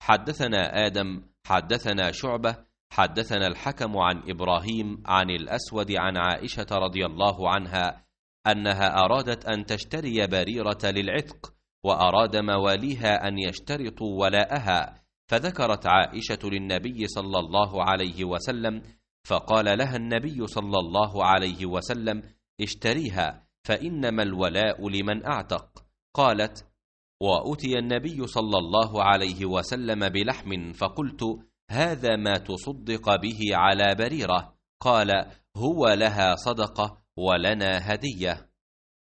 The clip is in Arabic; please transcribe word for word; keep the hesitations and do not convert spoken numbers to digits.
حدثنا آدم حدثنا شعبة حدثنا الحكم عن إبراهيم عن الأسود عن عائشة رضي الله عنها أنها أرادت أن تشتري بريرة للعتق، وأراد مواليها أن يشترطوا ولاءها، فذكرت عائشة للنبي صلى الله عليه وسلم، فقال لها النبي صلى الله عليه وسلم: اشتريها، فإنما الولاء لمن أعتق. قالت: وأتي النبي صلى الله عليه وسلم بلحم، فقلت: هذا ما تصدق به على بريرة؟ قال: هو لها صدقة ولنا هدية.